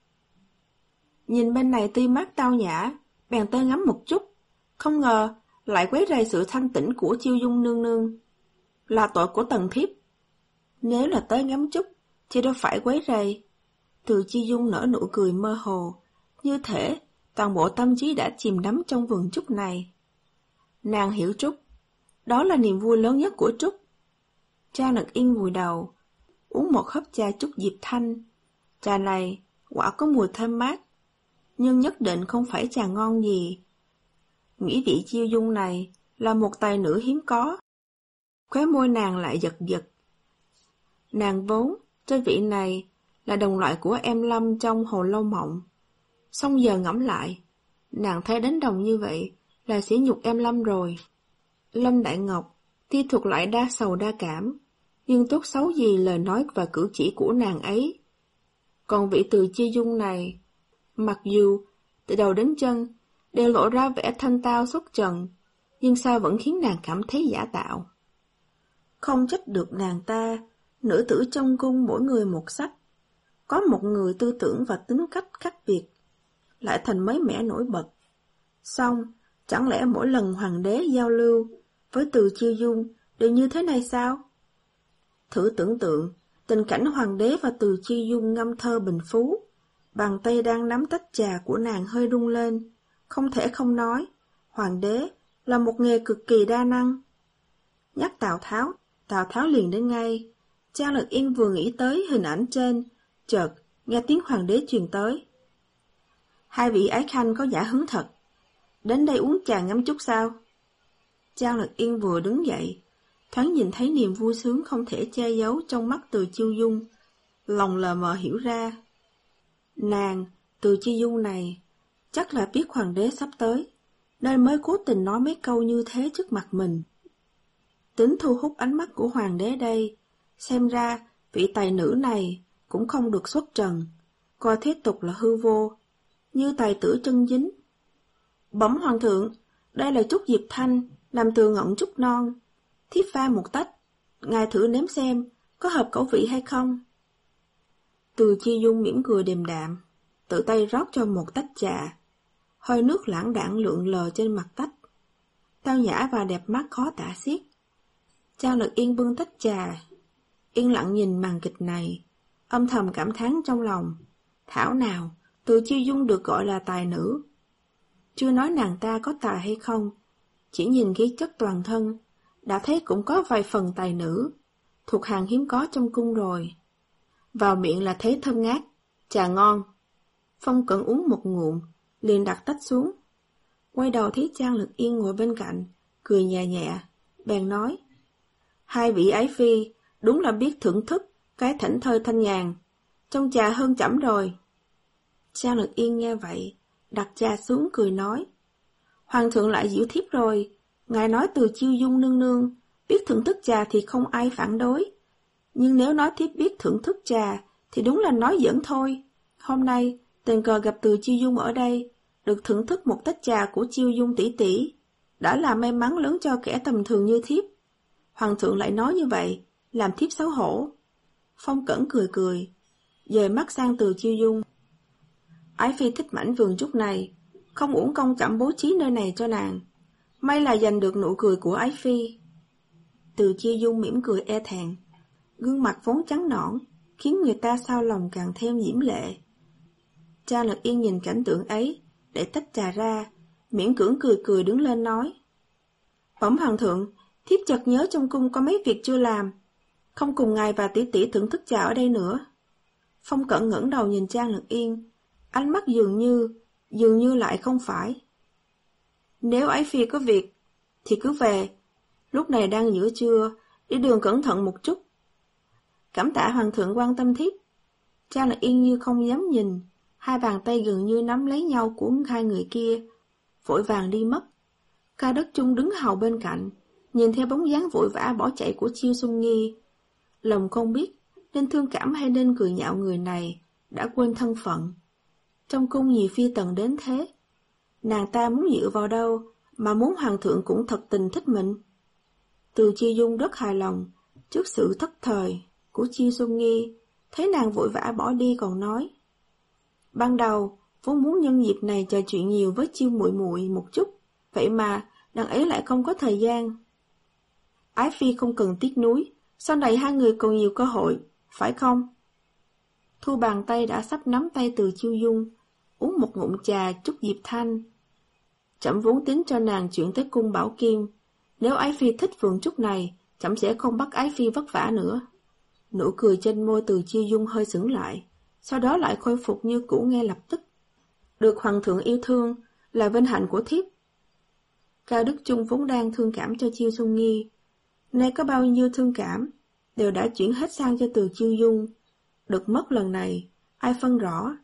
[SPEAKER 1] Nhìn bên này tươi mát tao nhã, bèn tới ngắm một chút, không ngờ lại quấy rầy sự thanh tĩnh của Chiêu Dung nương nương. Là tội của Tần Thiếp. Nếu là tới ngắm chút, thì đâu phải quấy rầy. Từ Chiêu Dung nở nụ cười mơ hồ, như thể toàn bộ tâm trí đã chìm đắm trong vườn trúc này. Nàng hiểu Trúc, đó là niềm vui lớn nhất của Trúc. Trang Lật Yên vùi đầu, uống một hớp trà Trúc Diệp Thanh. Trà này quả có mùi thơm mát, nhưng nhất định không phải trà ngon gì. Nghĩ vị Chiêu Dung này là một tài nữ hiếm có. Khóe môi nàng lại giật giật. Nàng vốn, trên vị này, là đồng loại của em Lâm trong Hồ Lâu Mộng. Xong giờ ngẫm lại, nàng thấy đánh đồng như vậy là sỉ nhục em Lâm rồi. Lâm Đại Ngọc, tuy thuộc loại đa sầu đa cảm, nhưng tốt xấu gì lời nói và cử chỉ của nàng ấy. Còn vị Từ Chiêu Dung này, mặc dù từ đầu đến chân đều lộ ra vẻ thanh tao xuất trần, nhưng sao vẫn khiến nàng cảm thấy giả tạo. Không trách được nàng ta, nữ tử trong cung mỗi người một sắc. Có một người tư tưởng và tính cách khác biệt, lại thành mới mẻ nổi bật. Xong, chẳng lẽ mỗi lần hoàng đế giao lưu với Từ Chiêu Dung đều như thế này sao? Thử tưởng tượng, tình cảnh hoàng đế và Từ Chiêu Dung ngâm thơ bình phú, bàn tay đang nắm tách trà của nàng hơi rung lên, không thể không nói, hoàng đế là một nghề cực kỳ đa năng. Nhắc Tào Tháo, Tào Tháo liền đến ngay. Trang Lật Yên vừa nghĩ tới hình ảnh trên, chợt nghe tiếng hoàng đế truyền tới. Hai vị ái khanh có giả hứng thật, đến đây uống trà ngắm chút sao? Trang Lật Yên vừa đứng dậy, thoáng nhìn thấy niềm vui sướng không thể che giấu trong mắt Từ Chiêu Dung, lòng lờ mờ hiểu ra. Nàng, Từ Chiêu Dung này, chắc là biết hoàng đế sắp tới, nên mới cố tình nói mấy câu như thế trước mặt mình. Tính thu hút ánh mắt của hoàng đế đây, xem ra vị tài nữ này cũng không được xuất trần, coi thế tục là hư vô, như tài tử chân chính. Bẩm hoàng thượng, đây là Trúc Diệp Thanh, làm từ ngọn trúc non, thiếp pha một tách, ngài thử nếm xem, có hợp khẩu vị hay không? Từ Chiêu Dung mỉm cười điềm đạm, tự tay rót cho một tách trà, hơi nước lãng đãng lượn lờ trên mặt tách, tao nhã và đẹp mắt khó tả xiết. Trang Lật Yên bưng tách trà, yên lặng nhìn màn kịch này, âm thầm cảm thán trong lòng. Thảo nào, Từ Chiêu Dung được gọi là tài nữ. Chưa nói nàng ta có tài hay không, chỉ nhìn khí chất toàn thân, đã thấy cũng có vài phần tài nữ, thuộc hàng hiếm có trong cung rồi. Vào miệng là thấy thơm ngát, trà ngon. Phong Cẩn uống một ngụm, liền đặt tách xuống. Quay đầu thấy Trang Lực Yên ngồi bên cạnh, cười nhẹ nhẹ, bèn nói: Hai vị ái phi đúng là biết thưởng thức cái thảnh thơi thanh nhàn, trong trà hơn chẩm rồi. Trang Lực Yên nghe vậy, đặt trà xuống cười nói: Hoàng thượng lại giễu thiếp rồi, ngài nói Từ Chiêu Dung nương nương biết thưởng thức trà thì không ai phản đối. Nhưng nếu nói thiếp biết thưởng thức trà thì đúng là nói giỡn thôi. Hôm nay tình cờ gặp Từ Chiêu Dung ở đây, được thưởng thức một tách trà của Chiêu Dung tỷ tỷ, đã là may mắn lớn cho kẻ tầm thường như thiếp. Hoàng thượng lại nói như vậy, làm thiếp xấu hổ. Phong Cẩn cười cười, dời mắt sang Từ Chiêu Dung. Ái phi thích mảnh vườn trúc này, không uổng công chậm bố trí nơi này cho nàng. May là giành được nụ cười của ái phi. Từ Chiêu Dung mỉm cười e thẹn, gương mặt vốn trắng nõn, khiến người ta sao lòng càng thêm diễm lệ. Trang Lực Yên nhìn cảnh tượng ấy, để tách trà ra, miễn cưỡng cười cười đứng lên nói: Bẩm hoàng thượng, thiếp chợt nhớ trong cung có mấy việc chưa làm, không cùng ngài và tỷ tỷ thưởng thức trà ở đây nữa. Phong Cẩn ngẩng đầu nhìn Trang Lực Yên, ánh mắt dường như, dường như lại không phải. Nếu ái phi có việc, thì cứ về, lúc này đang giữa trưa, đi đường cẩn thận một chút. Cảm tạ hoàng thượng quan tâm thiếp. Trang Lực Yên như không dám nhìn, hai bàn tay gần như nắm lấy nhau của hai người kia, vội vàng đi mất. Ca Đức Chung đứng hầu bên cạnh, nhìn theo bóng dáng vội vã bỏ chạy của Chiêu Xuân Nghi. Lòng không biết nên thương cảm hay nên cười nhạo người này, đã quên thân phận. Trong cung nhiều phi tần đến thế, nàng ta muốn dựa vào đâu mà muốn hoàng thượng cũng thật tình thích mình. Từ Chiêu Dung rất hài lòng trước sự thất thời của Chiêu Xuân Nghi, thấy nàng vội vã bỏ đi còn nói: Ban đầu vốn muốn nhân dịp này trò chuyện nhiều với Chiêu muội muội một chút, vậy mà nàng ấy lại không có thời gian. Ái phi không cần tiếc nuối, sau này hai người còn nhiều cơ hội, phải không? Thu bàn tay đã sắp nắm tay Từ Chiêu Dung, uống một ngụm trà chúc Diệp Thanh. Trẫm vốn tính cho nàng chuyển tới cung Bảo Kim, nếu ái phi thích vườn trúc này, trẫm sẽ không bắt ái phi vất vả nữa. Nụ cười trên môi Từ Chiêu Dung hơi sững lại, sau đó lại khôi phục như cũ ngay lập tức. Được hoàng thượng yêu thương là vinh hạnh của thiếp. Cao Đức Chung vốn đang thương cảm cho Chiêu Xuân Nghi, nay có bao nhiêu thương cảm đều đã chuyển hết sang cho Từ Chiêu Dung. Được mất lần này, ai phân rõ.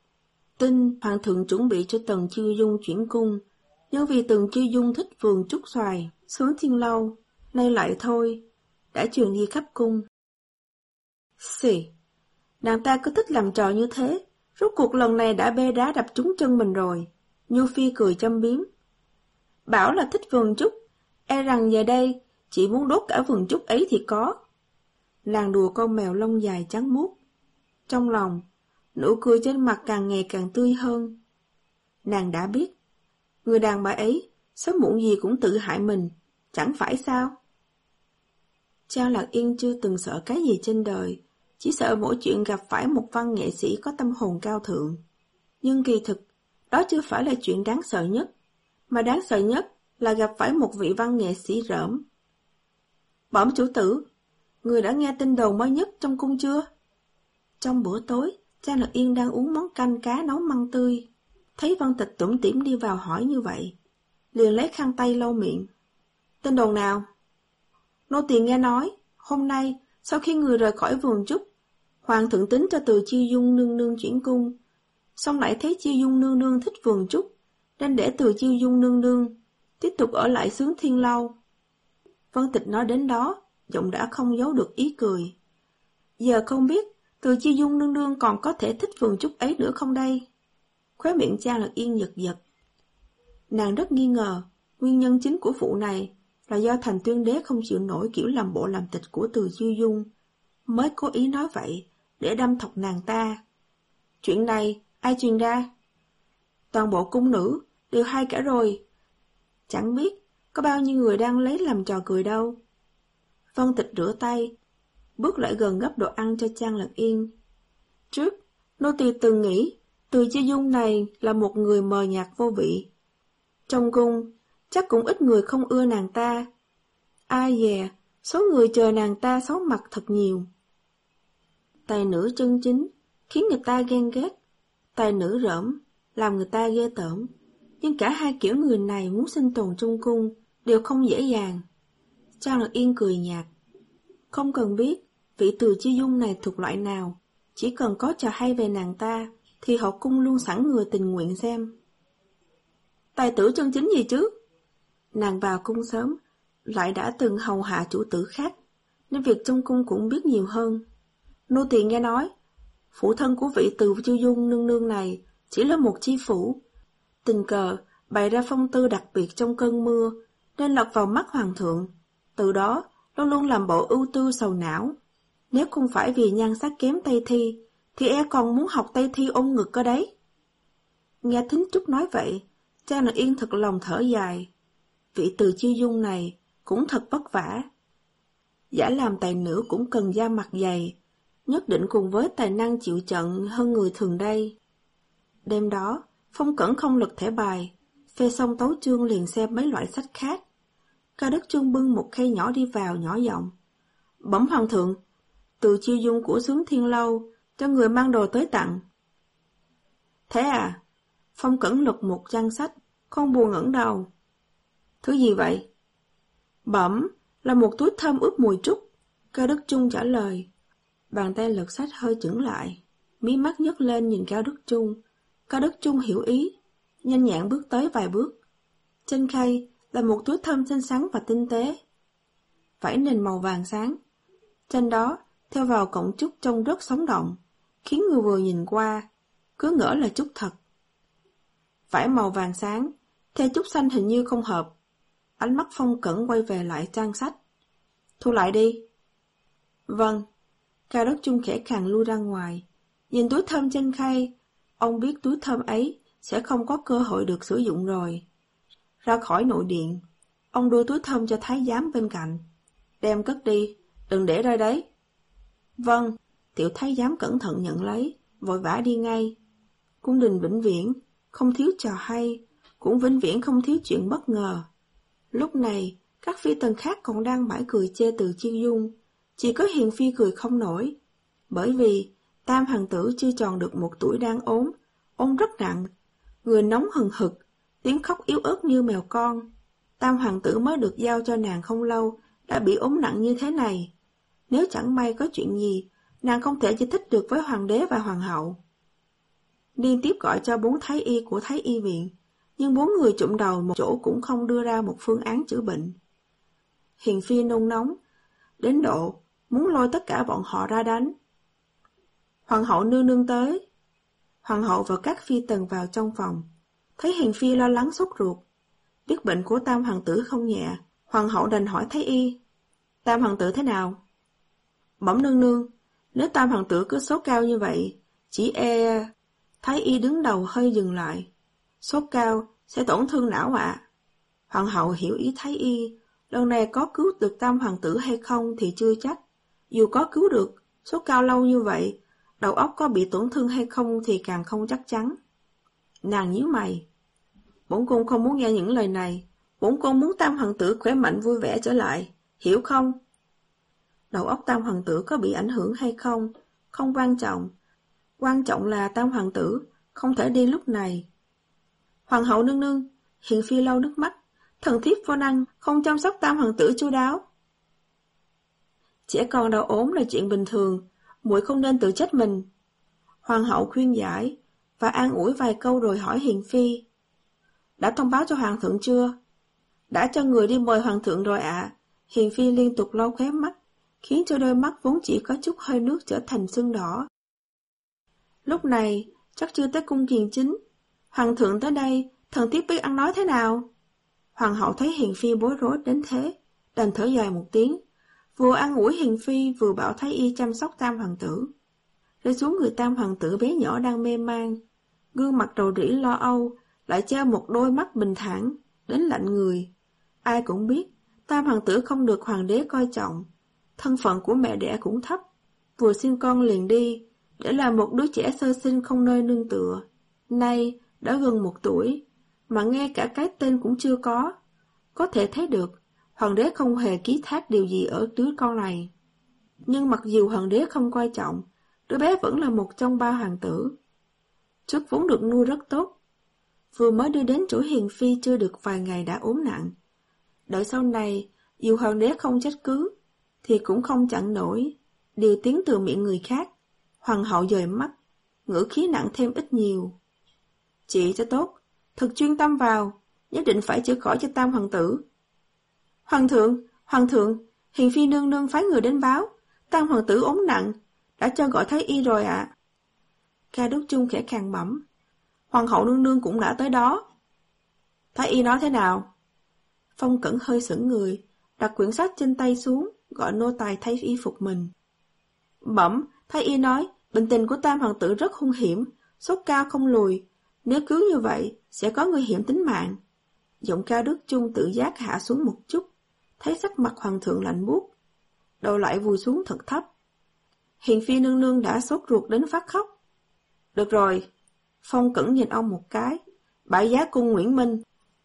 [SPEAKER 1] Tin hoàng thượng chuẩn bị cho Tần Chiêu Dung chuyển cung, nhưng vì Tần Chiêu Dung thích vườn trúc xoài, xuống thiên lâu, nay lại thôi, đã truyền đi khắp cung. Xì, nàng ta cứ thích làm trò như thế, rốt cuộc lần này đã bê đá đập trúng chân mình rồi. Nhu Phi cười châm biếm. Bảo là thích vườn trúc, e rằng giờ đây chỉ muốn đốt cả vườn trúc ấy thì có. Làng đùa con mèo lông dài trắng muốt. Trong lòng, nụ cười trên mặt càng ngày càng tươi hơn. Nàng đã biết, người đàn bà ấy sớm muộn gì cũng tự hại mình, chẳng phải sao? Trang Lạc Yên chưa từng sợ cái gì trên đời, chỉ sợ mỗi chuyện gặp phải một văn nghệ sĩ có tâm hồn cao thượng. Nhưng kỳ thực, đó chưa phải là chuyện đáng sợ nhất, mà đáng sợ nhất là gặp phải một vị văn nghệ sĩ rỡm. Bẩm chủ tử, người đã nghe tin đồn mới nhất trong cung chưa? Trong bữa tối, Trang Lạc Yên đang uống món canh cá nấu măng tươi, thấy Vân Tịch tủm tỉm đi vào hỏi như vậy, liền lấy khăn tay lau miệng. Tin đồn nào? Nô tỳ nghe nói, hôm nay, sau khi người rời khỏi vườn trúc, hoàng thượng tính cho Từ Chiêu Dung nương nương chuyển cung, xong lại thấy Chiêu Dung nương nương thích vườn trúc, nên để Từ Chiêu Dung nương nương tiếp tục ở lại Xướng Thiên Lâu. Vân Tịch nói đến đó, giọng đã không giấu được ý cười. Giờ không biết Từ Chiêu Dung nương nương còn có thể thích vườn trúc ấy nữa không đây? Khóe miệng Trang Lạc Yên giật giật. Nàng rất nghi ngờ, nguyên nhân chính của vụ này là do Thành Tuyên Đế không chịu nổi kiểu làm bộ làm tịch của Từ Chiêu Dung, mới cố ý nói vậy để đâm thọc nàng ta. Chuyện này ai truyền ra? Toàn bộ cung nữ đều hay cả rồi. Chẳng biết có bao nhiêu người đang lấy làm trò cười đâu. Vân Tịch rửa tay, bước lại gần gấp đồ ăn cho Trang Lạc Yên. Trước, nô tỳ từng nghĩ Từ Chiêu Dung này là một người mờ nhạt vô vị. Trong cung, chắc cũng ít người không ưa nàng ta. Ai dè, số người chờ nàng ta xấu mặt thật nhiều. Tài nữ chân chính khiến người ta ghen ghét, tài nữ rỡm làm người ta ghê tởm. Nhưng cả hai kiểu người này muốn sinh tồn trong cung đều không dễ dàng. Trang Lật Yên cười nhạt. Không cần biết vị Từ Chiêu Dung này thuộc loại nào, chỉ cần có trò hay về nàng ta thì hậu cung luôn sẵn người tình nguyện xem. Tài tử chân chính gì chứ? Nàng vào cung sớm, lại đã từng hầu hạ chủ tử khác, nên việc trong cung cũng biết nhiều hơn. Nô tỳ nghe nói, phụ thân của vị Từ Chiêu Dung nương nương này chỉ là một chi phủ, tình cờ bày ra phong tư đặc biệt trong cơn mưa, nên lọt vào mắt hoàng thượng. Từ đó, luôn luôn làm bộ ưu tư sầu não. Nếu không phải vì nhan sắc kém Tây Thi, thì e còn muốn học Tây Thi ôm ngực cơ đấy. Nghe Thính Trúc nói vậy, Trang Lật Yên thật lòng thở dài. Vị Từ Chiêu Dung này cũng thật vất vả. Giả làm tài nữ cũng cần da mặt dày, nhất định cùng với tài năng chịu trận hơn người thường đây. Đêm đó, Phong Cẩn không lực thẻ bài, phê xong tấu chương liền xem mấy loại sách khác. Cao Đức Trung bưng một khay nhỏ đi vào nhỏ giọng. Bẩm hoàng thượng, Từ Chiêu Dung của Xướng Thiên Lâu, cho người mang đồ tới tặng. Thế à? Phong Cẩn lật một trang sách, không buồn ngẩng đầu. Thứ gì vậy? Bẩm, là một túi thơm ướp mùi trúc. Cao Đức Trung trả lời. Bàn tay lật sách hơi chững lại, mí mắt nhấc lên nhìn Cao Đức Trung. Cao Đức Trung hiểu ý, nhanh nhẹn bước tới vài bước. Trên khay là một túi thơm xinh xắn và tinh tế, vải nền màu vàng sáng. Trên đó theo vào cọng trúc trông rất sống động, khiến người vừa nhìn qua cứ ngỡ là trúc thật. Vải màu vàng sáng theo trúc xanh hình như không hợp. Ánh mắt Phong Cẩn quay về lại trang sách. Thu lại đi. Vâng. Cao Đức Trung khẽ khàng lui ra ngoài. Nhìn túi thơm trên khay, ông biết túi thơm ấy sẽ không có cơ hội được sử dụng rồi. Ra khỏi nội điện, ông đưa túi thơm cho thái giám bên cạnh. Đem cất đi, đừng để rơi đấy. Vâng. Tiểu thái giám cẩn thận nhận lấy, vội vã đi ngay. Cung đình vĩnh viễn không thiếu trò hay, cũng vĩnh viễn không thiếu chuyện bất ngờ. Lúc này, các phi tần khác còn đang mãi cười chê Từ Chiêu Dung, chỉ có Hiền Phi cười không nổi, bởi vì tam hoàng tử chưa tròn được một tuổi đang ốm, ốm rất nặng, người nóng hừng hực, tiếng khóc yếu ớt như mèo con. Tam hoàng tử mới được giao cho nàng không lâu, đã bị ốm nặng như thế này. Nếu chẳng may có chuyện gì, nàng không thể giải thích được với hoàng đế và hoàng hậu. Liên tiếp gọi cho bốn thái y của thái y viện, nhưng bốn người chụm đầu một chỗ cũng không đưa ra một phương án chữa bệnh. Hiền Phi nôn nóng, đến độ muốn lôi tất cả bọn họ ra đánh. Hoàng hậu nương nương tới. Hoàng hậu và các phi tần vào trong phòng, thấy Hiền Phi lo lắng sốt ruột. Biết bệnh của tam hoàng tử không nhẹ, hoàng hậu đành hỏi thái y. Tam hoàng tử thế nào? Bẩm nương nương, nếu tam hoàng tử cứ sốt cao như vậy, chỉ e... Thái y đứng đầu hơi dừng lại. Sốt cao sẽ tổn thương não ạ. À. Hoàng hậu hiểu ý thái y, lần này có cứu được tam hoàng tử hay không thì chưa chắc. Dù có cứu được, sốt cao lâu như vậy, đầu óc có bị tổn thương hay không thì càng không chắc chắn. Nàng nhíu mày. Bổn cung không muốn nghe những lời này. Bổn cung muốn tam hoàng tử khỏe mạnh vui vẻ trở lại, hiểu không? Đầu óc tam hoàng tử có bị ảnh hưởng hay không, không quan trọng. Quan trọng là tam hoàng tử không thể đi lúc này. Hoàng hậu nương nương, Hiền Phi lau nước mắt, thần thiếp vô năng không chăm sóc tam hoàng tử chu đáo. Trẻ con đau ốm là chuyện bình thường, muội không nên tự trách mình. Hoàng hậu khuyên giải và an ủi vài câu rồi hỏi Hiền Phi. Đã thông báo cho hoàng thượng chưa? Đã cho người đi mời hoàng thượng rồi ạ. À. Hiền Phi liên tục lau khóe mắt, khiến cho đôi mắt vốn chỉ có chút hơi nước trở thành sưng đỏ. Lúc này, chắc chưa tới cung kiền chính. Hoàng thượng tới đây, thần thiếp biết ăn nói thế nào? Hoàng hậu thấy Hiền Phi bối rối đến thế, đành thở dài một tiếng, vừa an ủi Hiền Phi vừa bảo thái y chăm sóc tam hoàng tử. Rơi xuống người tam hoàng tử bé nhỏ đang mê man, gương mặt rầu rĩ lo âu, lại treo một đôi mắt bình thản, đến lạnh người. Ai cũng biết, tam hoàng tử không được hoàng đế coi trọng, thân phận của mẹ đẻ cũng thấp, vừa sinh con liền đi, để là một đứa trẻ sơ sinh không nơi nương tựa. Nay đã gần một tuổi, mà ngay cả cái tên cũng chưa có. Có thể thấy được, hoàng đế không hề ký thác điều gì ở đứa con này. Nhưng mặc dù hoàng đế không coi trọng, đứa bé vẫn là một trong ba hoàng tử. Chút vốn được nuôi rất tốt, vừa mới đưa đến chỗ hiền phi chưa được vài ngày đã ốm nặng. Đợi sau này, dù hoàng đế không trách cứ, thì cũng không chặn nổi điều tiếng từ miệng người khác. Hoàng hậu dời mắt, ngữ khí nặng thêm ít nhiều. Chị cho tốt, thật chuyên tâm vào, nhất định phải chữa khỏi cho tam hoàng tử. Hoàng thượng, hoàng thượng, hiền phi nương nương phái người đến báo, tam hoàng tử ốm nặng, đã cho gọi thái y rồi ạ. À. Ca Đức Chung khẽ khàn bẩm. Hoàng hậu nương nương cũng đã tới đó. Thái y nói thế nào? Phong Cẩn hơi sững người, đặt quyển sách trên tay xuống, gọi nô tài thay y phục mình. Bẩm, thái y nói, bệnh tình của tam hoàng tử rất hung hiểm, sốt cao không lùi, nếu cứ như vậy, sẽ có nguy hiểm tính mạng. Giọng Cao Đức Chung tự giác hạ xuống một chút, thấy sắc mặt hoàng thượng lạnh buốt, đầu lại vùi xuống thật thấp. Hiền phi nương nương đã sốt ruột đến phát khóc. Được rồi, Phong Cẩn nhìn ông một cái, bãi giá cung Nguyễn Minh.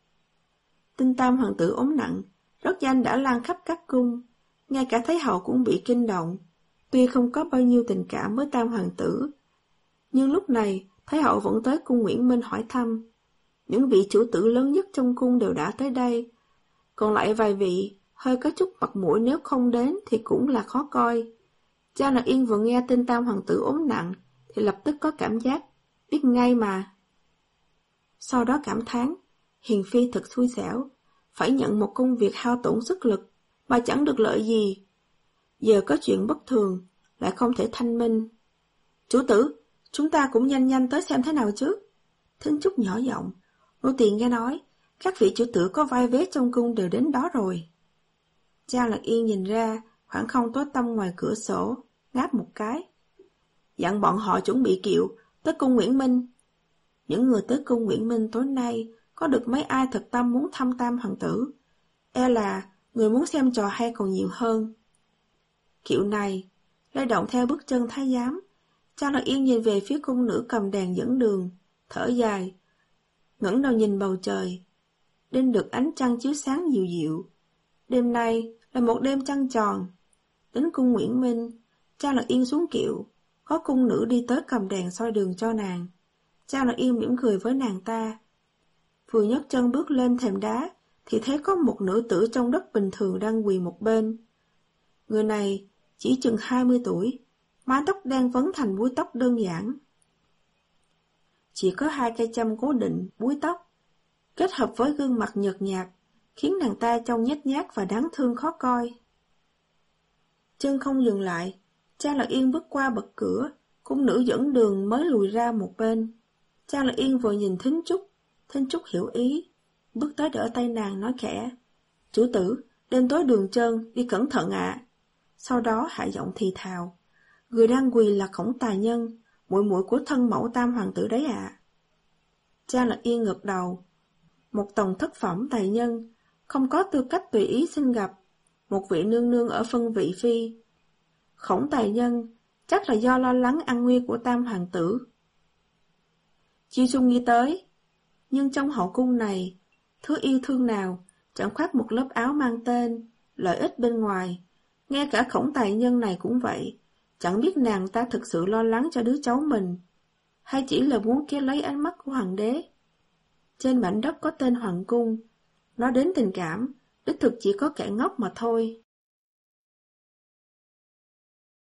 [SPEAKER 1] Tin tam hoàng tử ốm nặng, rất nhanh đã lan khắp các cung, ngay cả Thái hậu cũng bị kinh động. Tuy không có bao nhiêu tình cảm với tam hoàng tử, nhưng lúc này Thái hậu vẫn tới cung Nguyễn Minh hỏi thăm. Những vị chủ tử lớn nhất trong cung đều đã tới đây, còn lại vài vị hơi có chút mặt mũi nếu không đến thì cũng là khó coi. Trang Lạc Yên vừa nghe tin tam hoàng tử ốm nặng thì lập tức có cảm giác, biết ngay mà. Sau đó cảm thán, hiền phi thật xui xẻo, phải nhận một công việc hao tổn sức lực mà chẳng được lợi gì. Giờ có chuyện bất thường, lại không thể thanh minh. Chủ tử, chúng ta cũng nhanh nhanh tới xem thế nào chứ. Thính Trúc nhỏ giọng, nô tỳ nghe nói, các vị chủ tử có vai vế trong cung đều đến đó rồi. Trang Lạc Yên nhìn ra khoảng không tối tăm ngoài cửa sổ, ngáp một cái. Dặn bọn họ chuẩn bị kiệu, tới cung Nguyễn Minh. Những người tới cung Nguyễn Minh tối nay có được mấy ai thật tâm muốn thăm tam hoàng tử. E là người muốn xem trò hay còn nhiều hơn. Kiệu này, lay động theo bước chân thái giám. Trang Lạc Yên nhìn về phía cung nữ cầm đèn dẫn đường, thở dài, ngẩng đầu nhìn bầu trời. Đêm được ánh trăng chiếu sáng dịu dịu. Đêm nay là một đêm trăng tròn. Đến cung Nguyễn Minh, Trang Lạc Yên xuống kiệu, có cung nữ đi tới cầm đèn soi đường cho nàng. Trang Lạc Yên mỉm cười với nàng ta. Vừa nhấc chân bước lên thềm đá, thì thấy có một nữ tử trong đất bình thường đang quỳ một bên. Người này chỉ chừng hai mươi tuổi, mái tóc đen vấn thành búi tóc đơn giản. Chỉ có hai cây châm cố định búi tóc, kết hợp với gương mặt nhợt nhạt, khiến nàng ta trông nhếch nhác và đáng thương khó coi. Chân không dừng lại, Trang Lạc Yên bước qua bậc cửa, cung nữ dẫn đường mới lùi ra một bên. Trang Lạc Yên vừa nhìn Thính Trúc, Thính Trúc hiểu ý, bước tới đỡ tay nàng nói khẽ, chủ tử, đêm tối đường trơn, đi cẩn thận ạ. À. Sau đó hạ giọng thì thào, người đang quỳ là Khổng Tài Nhân, muội muội của thân mẫu tam hoàng tử đấy ạ. À. Trang Lạc Yên ngực đầu, một tòng thất phẩm tài nhân, không có tư cách tùy ý xin gặp, một vị nương nương ở phân vị phi. Khổng Tài Nhân, chắc là do lo lắng an nguy của tam hoàng tử. Chi Xuân nghĩ tới, nhưng trong hậu cung này, thứ yêu thương nào chẳng khoác một lớp áo mang tên, lợi ích bên ngoài. Ngay cả Khổng Tài Nhân này cũng vậy, chẳng biết nàng ta thực sự lo lắng cho đứa cháu mình, hay chỉ là muốn kéo lấy ánh mắt của hoàng đế. Trên mảnh đất có tên hoàng cung, nói đến tình cảm, đích thực chỉ có kẻ ngốc mà thôi.